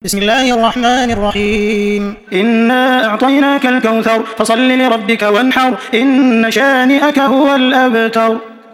بسم الله الرحمن الرحيم إنا أعطيناك الكوثر فصل لربك وانحر إن شانئك هو الأبتر.